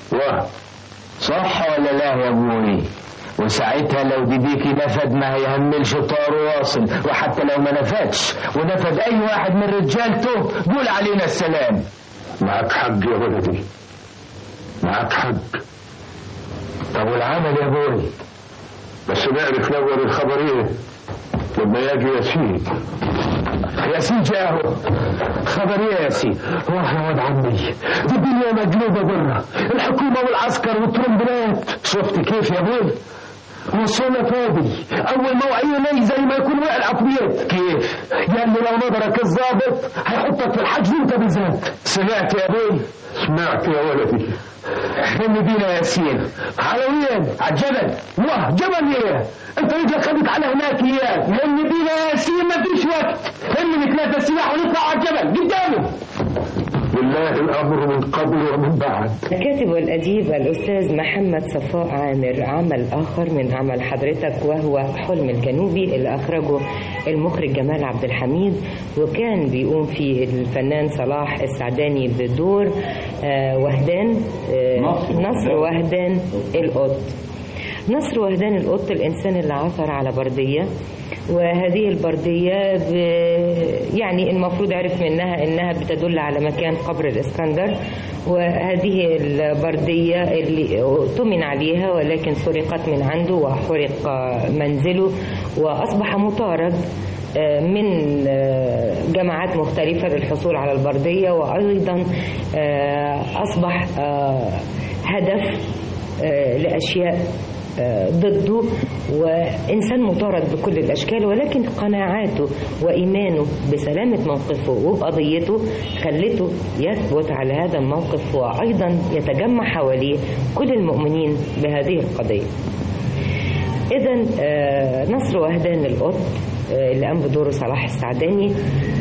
صح ولا لا يا ابوي؟ وساعتها لو بديكي نفد ما هيهملش طار واصل، وحتى لو ما نفدش ونفد اي واحد من رجالته قول علينا السلام. معك حق يا ولدي، معك حق. طب والعمل يا ابوي؟ بس نعرف الاول الخبر ايه لما يجي ياسين. ياسين جاهو. خبر ايه يا ياسين؟ روح يا واد عمي، دي الدنيا مقلوبه بره، الحكومه والعسكر والترمبلات. شفت كيف يا ابوي؟ وصلنا فاضي اول ما وعيه زي ما يكون وقع العفريت. كيف؟ يعني لو نظرك الظابط هيحطك في الحجز وانت بالذات. سمعت يا ابوي؟ سمعت يا ولدي. حلم بينا يا ياسين. على وين؟ على الجبل. واه جبل ايه؟ انت رجلك خدت على هناك اياه. حلم بينا يا ياسين ما فيش وقت. حلم نتلاتة سلاح ونطلع على الجبل قدامه. لله الأمر من قبل ومن بعد. الكاتب والأديب الأستاذ محمد صفاء عامر عمل آخر من عمل حضرتك وهو حلم الجنوبي اللي أخرجه المخرج جمال عبد الحميد، وكان بيقوم فيه الفنان صلاح السعداني بدور وهدان نصر وهدان القط. نصر وهدان القط الإنسان اللي عثر على بردية، وهذه البردية يعني المفروض عرف منها إنها بتدل على مكان قبر الإسكندر، وهذه البردية اللي اؤتمن عليها ولكن سرقت من عنده وحرق منزله، وأصبح مطارد من جماعات مختلفة للحصول على البردية، وأيضا أصبح هدف لأشياء ضده، وإنسان مطارد بكل الأشكال، ولكن قناعاته وإيمانه بسلامة موقفه وبقضيته خلته يثبت على هذا الموقف، وأيضا يتجمع حواليه كل المؤمنين بهذه القضية. إذن نصر وهدان القط اللي قام بدوره صلاح السعداني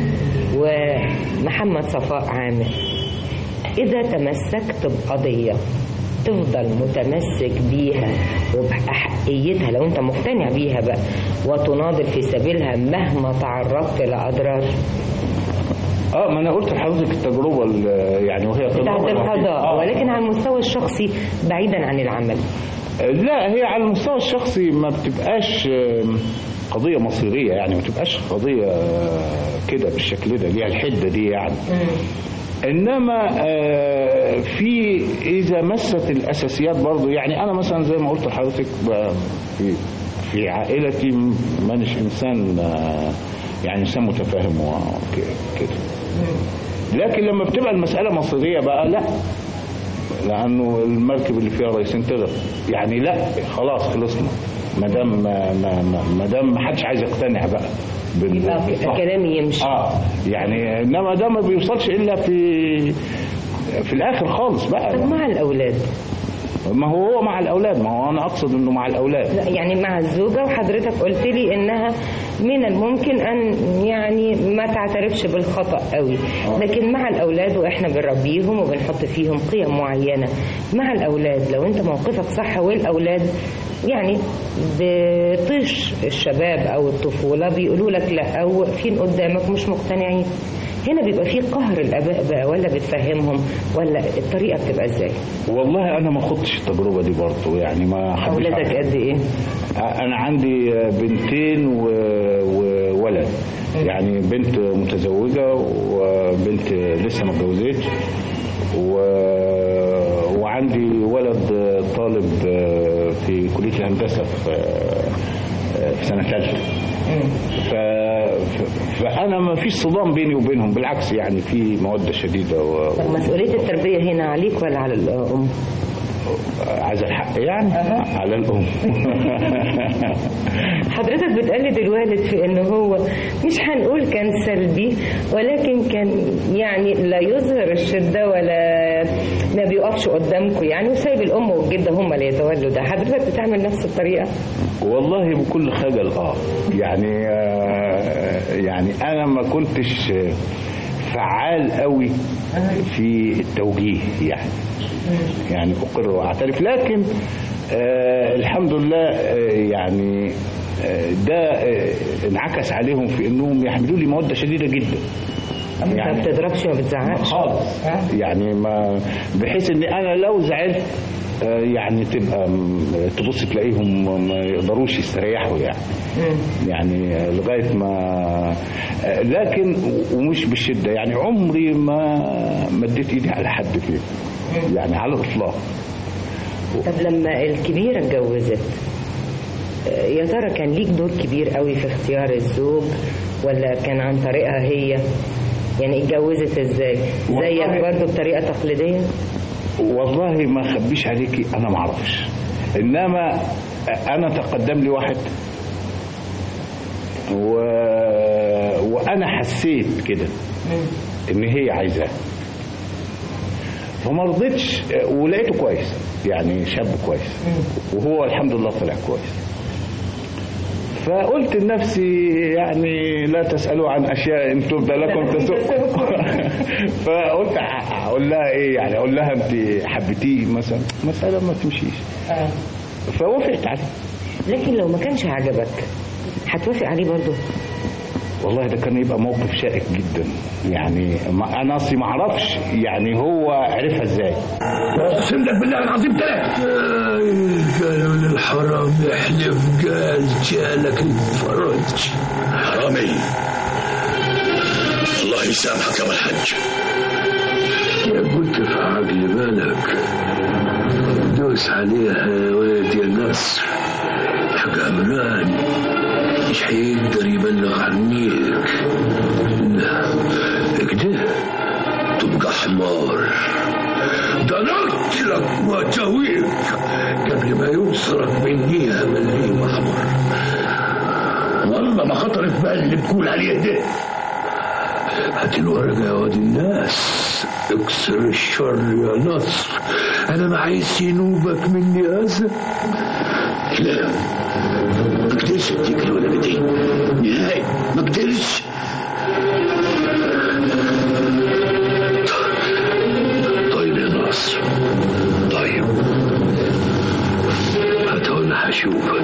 ومحمد صفاء عامر. إذا تمسكت بقضية تفضل متمسك بيها وبأحقيتها لو انت مقتنع بيها بقى، وتناضل في سبيلها مهما تعرضت لأضرار. ما انا قلت لحضرتك التجربه يعني وهي بتاعت القضاء، ولكن على المستوى الشخصي بعيدا عن العمل. لا، هي على المستوى الشخصي ما بتبقاش قضيه مصيريه، يعني ما بتبقاش قضيه كده بالشكل ده، ليها الحده دي يعني. انما في اذا مست الاساسيات برضو، يعني انا مثلا زي ما قلت لحضرتك في عائلتي مانيش انسان يعني انسان متفاهم وكده، لكن لما بتبقى المساله مصيريه بقى لا، لانه المركب اللي فيها رئيسين تغرق، يعني لا خلاص خلصنا، ما دام ما حدش عايز يقتنع بقى يبقى كلامي يمشي. يعني انما ده ما بيوصلش الا في الاخر خالص بقى. طب مع الاولاد؟ ما هو مع الاولاد، ما هو انا اقصد انه مع الاولاد. لا يعني مع الزوجه، وحضرتك قلت لي انها من الممكن ان يعني ما تعترفش بالخطا قوي، لكن مع الاولاد واحنا بنربيهم وبنحط فيهم قيم معينه. مع الاولاد لو انت موقفك صح، والاولاد يعني بطيش الشباب او الطفوله بيقولوا لك لا، او واقفين قدامك مش مقتنعين، هنا بيبقى فيه قهر الاباء بقى، ولا بتفهمهم، ولا الطريقه بتبقى ازاي؟ والله انا ما خدتش التجربه دي برضه، يعني ما حدش. اولادك قد ايه؟ انا عندي بنتين وولد، يعني بنت متزوجه وبنت لسه ما اتجوزتش، وعندي ولد طالب في كليه الهندسه في سنه ثالثه. فانا ما فيش صدام بيني وبينهم، بالعكس يعني في موده شديده. مسؤوليه التربيه هنا عليك ولا على الام؟ عايز الحق يعني على الام. حضرتك بتقلد الوالد في انه هو مش هنقول كان سلبي، ولكن كان يعني لا يظهر الشده ولا ما بيقفش قدامكم يعني، وسايب الام والجده هم اللي يتولوا ده. حضرتك بتعمل نفس الطريقه؟ والله بكل خجل يعني انا ما كنتش فعال قوي في التوجيه يعني اقر واعترف، لكن الحمد لله يعني ده انعكس عليهم في انهم يحملوا لي موده شديده جدا. يعني ما بتضربش وما بتزعقش خالص، يعني ما بحيث ان انا لو زعلت يعني تبقى تبص تلاقيهم ما يقدروش يستريحوا يعني لغايه ما، لكن ومش بالشده، يعني عمري ما مديت ايدي على حد فيه يعني على الاطلاق. طب لما الكبيره اتجوزت، يا ترى كان ليك دور كبير قوي في اختيار الزوج، ولا كان عن طريقها هي؟ يعني اتجوزت ازاي؟ زيك برضه بطريقه تقليديه؟ والله ما اخبيش عليكي، انا ما اعرفش، انما انا تقدم لي واحد وانا حسيت كده ان هي عايزاه، فما رضيتش، ولقيته كويس يعني شاب كويس، وهو الحمد لله طلع كويس. فقلت لنفسي يعني لا تسألوا عن أشياء إن تبدى لكم تسؤكم. فقلت أقول لها إيه يعني، أقول لها أنت حبيتيه مثلا، مسألة ما تمشيش. فوافقت عليه. لكن لو ما كانش عجبك هتوافق عليه برضه؟ والله ده كان يبقى موقف شائك جدا يعني. انا اصلي ما اعرفش يعني هو عرفها ازاي. اقسم لك بالله العظيم ثلاثة. قالوا للحرام يحلف، قال جالك الفرج. حرامي الله يسامحك يا ابو الحج. يا قلت في عقل بالك دوس عليها يا ولد يا نصر، حق عمران مش هيقدر يبلغ عنيك. لا كده تبقى حمار. ده انا قلت لك واتويك قبل ما يوصلك منيها مليم احمر. والله ما خطرت في بالي اللي بتقول عليه ده. هات الورقه يا واد الناس، اكسر الشر يا نصر، انا ما عايز ينوبك مني هذا. لا ما قدرش اديك الورقه دي نهائي، ما قدرش. طيب يا ناصر، طيب هتقول هشوفك.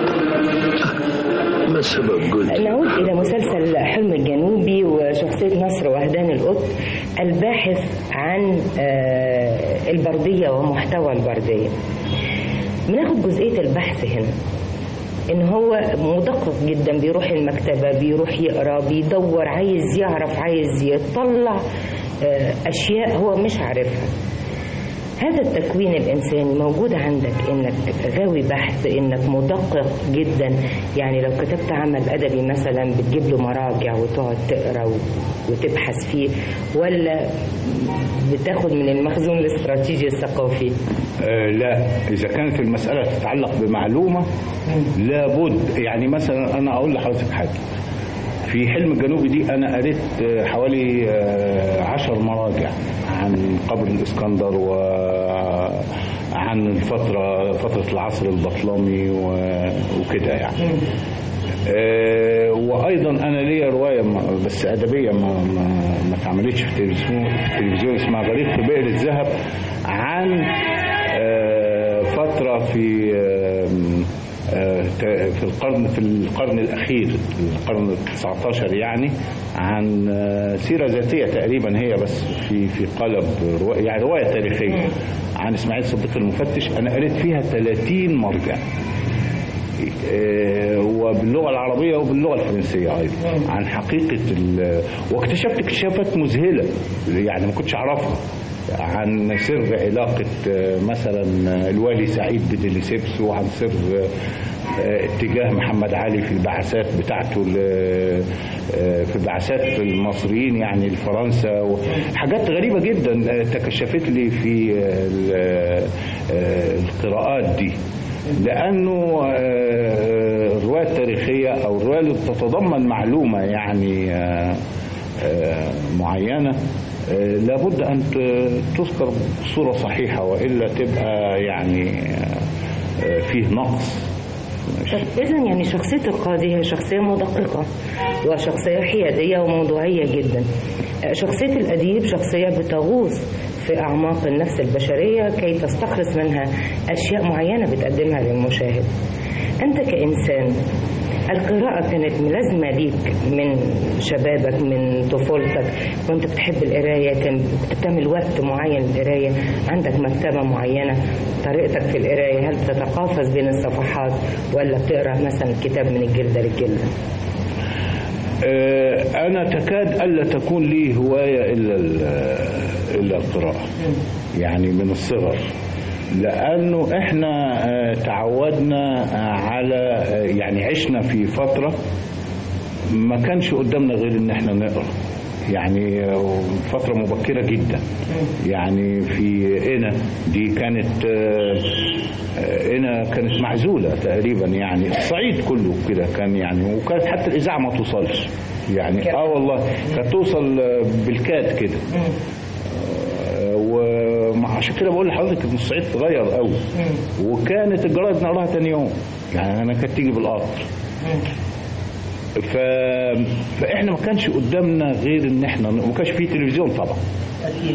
ما سبب قلت؟ نعود إلى مسلسل حلم الجنوبي وشخصية نصر وهدان القط الباحث عن البردية ومحتوى البردية. بناخد جزئية البحث هنا، إن هو مدقق جدا، بيروح المكتبة، بيروح يقرأ، بيدور، عايز يعرف، عايز يطلع أشياء هو مش عارفها. هذا التكوين الإنساني موجود عندك، إنك غاوي بحث، إنك مدقق جدا. يعني لو كتبت عمل أدبي مثلا بتجيب له مراجع وتقعد تقرأ وتبحث فيه، ولا بتاخد من المخزون الاستراتيجي الثقافي؟ لا، إذا كانت المسألة تتعلق بمعلومة لابد. يعني مثلا أنا أقول لحضرتك حاجة، في حلم الجنوبي دي أنا قريت حوالي 10 مراجع عن قبر الإسكندر وعن فترة العصر البطلمي وكده يعني. وأيضا أنا ليا رواية بس أدبية ما اتعملتش في التلفزيون اسمها غريق في بئر الذهب، عن فترة في القرن الأخير، القرن ال19 يعني، عن سيرة ذاتية تقريبا هي، بس في قالب يعني رواية تاريخية عن إسماعيل صديق المفتش. أنا قريت فيها 30 مرجع، وباللغة العربية وباللغة الفرنسية أيضا، عن حقيقة واكتشفت اكتشافات مذهلة يعني ما كنتش أعرفها، عن سر علاقة مثلا الوالي سعيد بديليسيبس، وعن سر اتجاه محمد علي في البعثات بتاعته في بعثات المصريين يعني لفرنسا، وحاجات غريبة جدا تكشفت لي في القراءات دي. لأنه الرواية التاريخية أو الرواية اللي تتضمن معلومة يعني معينة لابد أن تذكر بصورة صحيحة، وإلا تبقى يعني فيه نقص. إذا يعني شخصية القاضي هي شخصية مدققة وشخصية حيادية وموضوعية جدا. شخصية الأديب شخصية بتغوص في أعماق النفس البشرية كي تستخلص منها أشياء معينة بتقدمها للمشاهد. أنت كإنسان القراءة كانت ملازمة ليك من شبابك، من طفولتك، كنت بتحب القراية، كان بتعمل وقت معين للقراية، عندك مكتبة معينة، طريقتك في القراية هل بتتقافز بين الصفحات ولا بتقرأ مثلا كتاب من الجلدة للجلدة؟ أنا تكاد ألا تكون لي هواية إلا القراءة يعني من الصغر، لأنه إحنا تعودنا على يعني عشنا في فترة ما كانش قدامنا غير إن إحنا نقرأ. يعني فترة مبكرة جدا. يعني في قنا دي كانت قنا كانت معزولة تقريبا، يعني الصعيد كله كده كان يعني، وكانت حتى الإذاعة ما توصلش يعني. والله كانت توصل بالكاد كده. وعشان كده بقول لحضرتك ان الصعيد اتغير قوي، وكانت الجرايد نقراها تاني يوم، يعني انا كانت تيجي بالقطر. فاحنا ما كانش قدامنا غير ان احنا ما كانش فيه تلفزيون طبعا اكيد.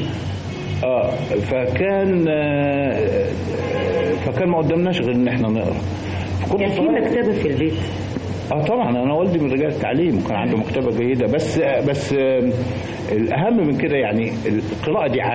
فكان ما قدامناش غير ان احنا نقرا. كان في مكتبه في البيت؟ طبعا انا والدي من رجال التعليم وكان عنده مكتبه جيده، بس الاهم من كده يعني القراءه دي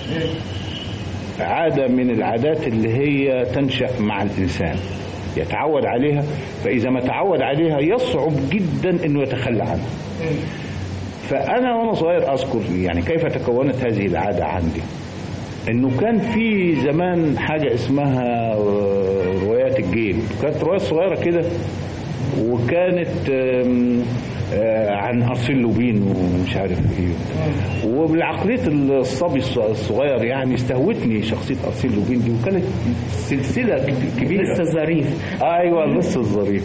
عاده من العادات اللي هي تنشأ مع الانسان، يتعود عليها، فاذا ما تعود عليها يصعب جدا انه يتخلى عنها. فانا وانا صغير اذكر يعني كيف تكونت هذه العاده عندي، انه كان في زمان حاجه اسمها روايات الجيب، كانت روايات صغيره كده، وكانت عن أرسل لوبين ومش عارف ايه. وبالعقلية الصبي الصغير يعني استهوتني شخصية أرسل لوبين دي، وكانت سلسلة كبيرة. لسه الظريف. ايوه لسه الظريف.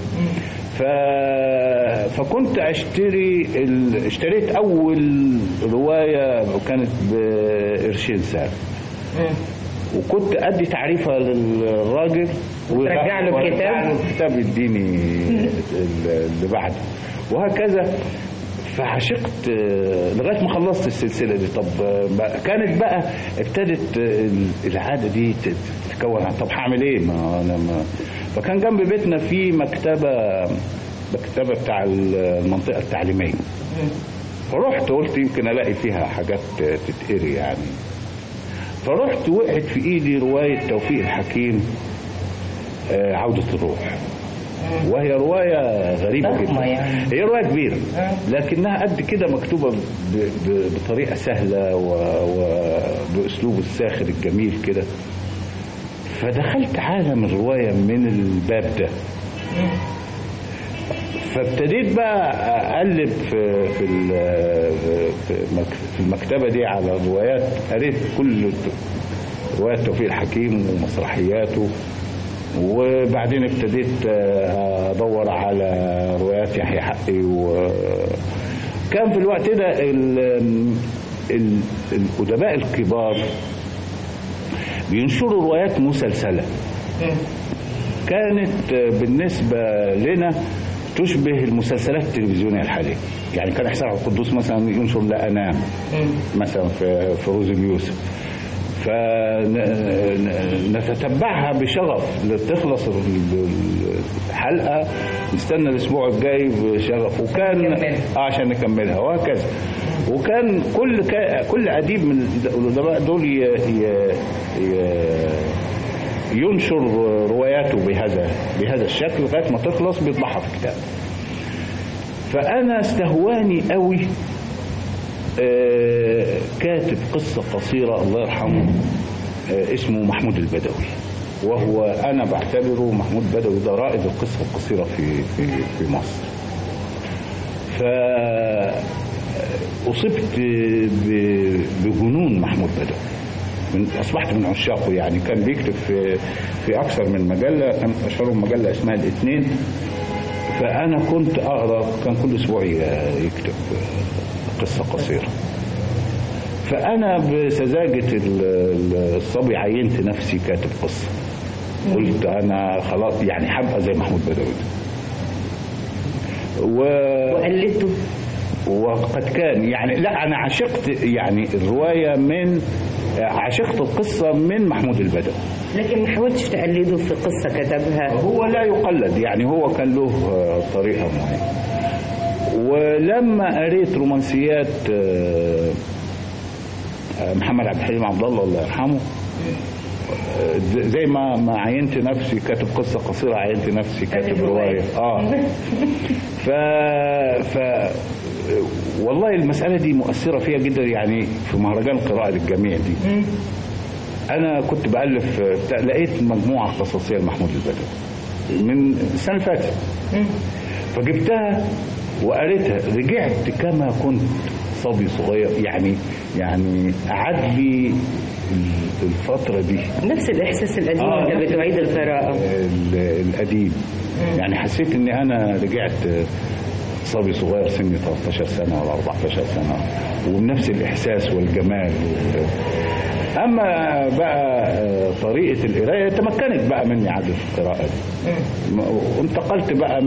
فكنت اشتريت اول رواية وكانت بقرشين سعر، وكنت ادي تعريفها للراجل ورجع له الكتاب يديني اللي بعده، وهكذا. فعشقت لغايه ما خلصت السلسله دي. طب كانت بقى ابتدت العاده دي تتكون. طب هعمل ايه؟ فكان جنب بيتنا في مكتبه بتاع المنطقه التعليميه، فرحت قلت يمكن الاقي فيها حاجات تتقري يعني. فرحت وقعت في ايدي روايه توفيق الحكيم عودة الروح، وهي رواية غريبة جدا. هي رواية كبيرة لكنها قد كده مكتوبة بطريقة سهلة وبأسلوب الساخر الجميل كده. فدخلت عالم الرواية من الباب ده. فابتديت بقى أقلب في المكتبة دي على الروايات، قريت كل روايات توفيق الحكيم ومسرحياته، وبعدين ابتديت ادور على روايات يحيى حقي. وكان في الوقت ده الادباء الكبار بينشروا روايات مسلسله، كانت بالنسبه لنا تشبه المسلسلات التلفزيونيه الحاليه. يعني كان حسين عبد القدوس مثلا ينشر لا انام مثلا في فيروز اليوسف، فنتتبعها بشغف لتخلص الحلقة، نستنى الأسبوع الجاي بشغف، وكان عشان نكملها وهكذا. وكان كل أديب من الأدباء دول ينشر رواياته بهذا الشكل لغاية ما تخلص بيطبعها في كتاب. فأنا استهواني قوي كاتب قصة قصيرة الله يرحمه اسمه محمود البدوي، وهو أنا بعتبره محمود البدوي ده رائد القصة القصيرة في مصر. فأصبت بجنون محمود بدوي، أصبحت من عشاقه. يعني كان بيكتب في أكثر من مجلة، كان أشهرهم مجلة اسمها الاثنين. فأنا كنت أقرأ، كان كل أسبوع يكتب قصة قصيرة. فأنا بسذاجة الصبي عينت نفسي كاتب قصة، قلت أنا خلاص يعني هبقى زي محمود بدوي. وقلدته. وقد كان يعني لا، أنا عشقت يعني الرواية عشقت القصة من محمود البدوي، لكن ما حاولتش تقلده في قصة كتبها. هو لا يقلد، يعني هو كان له طريقة معينة. ولما قريت رومانسيات محمد عبد الحليم عبد الله يرحمه، زي ما عينت نفسي كاتب قصة قصيرة، عينت نفسي كاتب رواية. والله المسألة دي مؤثرة فيها جدا. يعني في مهرجان القراءة للجميع دي أنا كنت بألف، لقيت مجموعة قصصية لمحمود البدوي من السنة اللي فاتت، فجبتها وقريتها، رجعت كما كنت صبي صغير يعني أعاد لي الفترة دي نفس الإحساس القديم اللي بتعيد القراءة القديم. يعني حسيت إني أنا رجعت صبي صغير سني 13 سنة ولا 14 سنة وبنفس الإحساس والجمال. أما بقى طريقة القراية تمكنت بقى مني عادة القراءة دي، وانتقلت بقى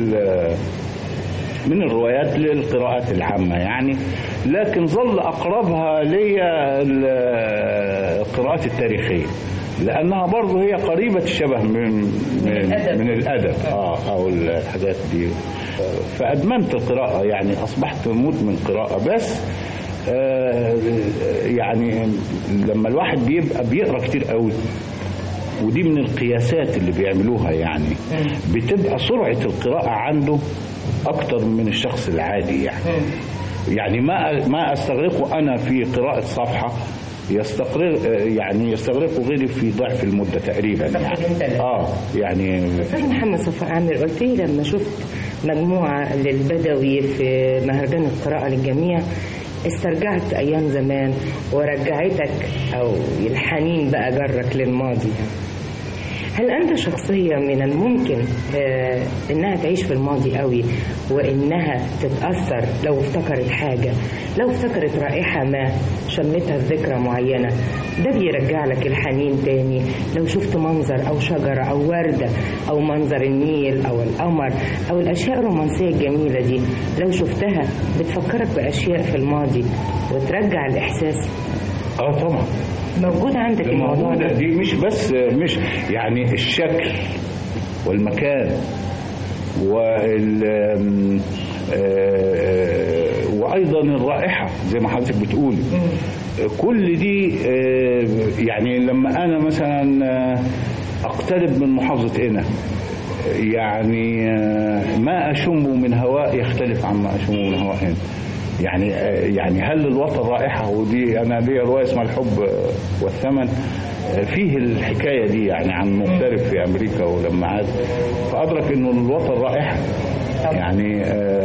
من الروايات للقراءات العامة يعني، لكن ظل أقربها لي القراءات التاريخية لأنها برضه هي قريبة الشبه من الأدب أو الحاجات دي. فأدمنت القراءة يعني أصبحت مدمن قراءة. بس يعني لما الواحد بيقرأ كتير قوي، ودي من القياسات اللي بيعملوها يعني، بتبقى سرعة القراءة عنده أكتر من الشخص العادي يعني ما أستغرقه أنا في قراءة صفحة يستغرقه غيري في ضعف المدة تقريبا يعني أستاذ محمد صفاء عامر، قلت لي لما شفت مجموعة للبدوي في مهرجان القراءة للجميع استرجعت أيام زمان ورجعتك أو الحنين بقى جرك للماضي. هل أنت شخصية من الممكن إنها تعيش في الماضي قوي وإنها تتأثر لو افتكرت حاجة، لو افتكرت رائحة ما شمتها في ذكرى معينة، ده بيرجع لك الحنين تاني؟ لو شفت منظر أو شجرة أو وردة أو منظر النيل أو القمر أو الأشياء الرومانسية الجميلة دي، لو شفتها بتفكرك بأشياء في الماضي وترجع الإحساس؟ طبعا موجود عندك الموضوع ده. دي مش يعني الشكل والمكان وأيضا الرائحة زي ما حضرتك بتقولي. كل دي يعني لما أنا مثلا أقترب من محافظة قنا يعني ما أشمه من هواء يختلف عما أشمه من هواء هنا. يعني هل الوطن رائحة؟ ودي أنا ليا رواية اسمها الحب والثمن فيه الحكاية دي يعني عن مغترب في أمريكا ولما عاد فأدرك إنه الوطن رائحة يعني.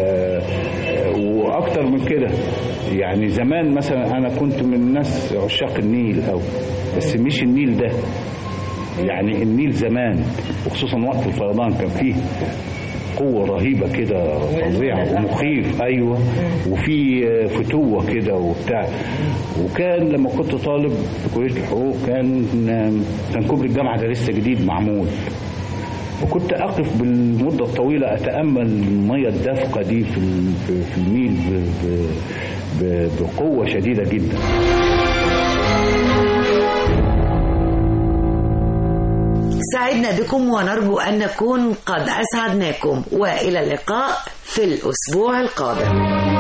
وأكتر من كده يعني زمان مثلا أنا كنت من الناس عشاق النيل بس مش النيل ده يعني النيل زمان وخصوصا وقت الفيضان كان فيه قوة رهيبة كده فظيعة ومخيف. أيوة وفي فتوة كده وبتاع. وكان لما كنت طالب في كلية الحقوق كان كوبري الجامعة ده لسه جديد معمول، وكنت أقف بالمدة الطويلة أتأمل المية الدافقة دي في النيل بقوة شديدة جدا. سعدنا بكم ونرجو أن نكون قد أسعدناكم، وإلى اللقاء في الأسبوع القادم.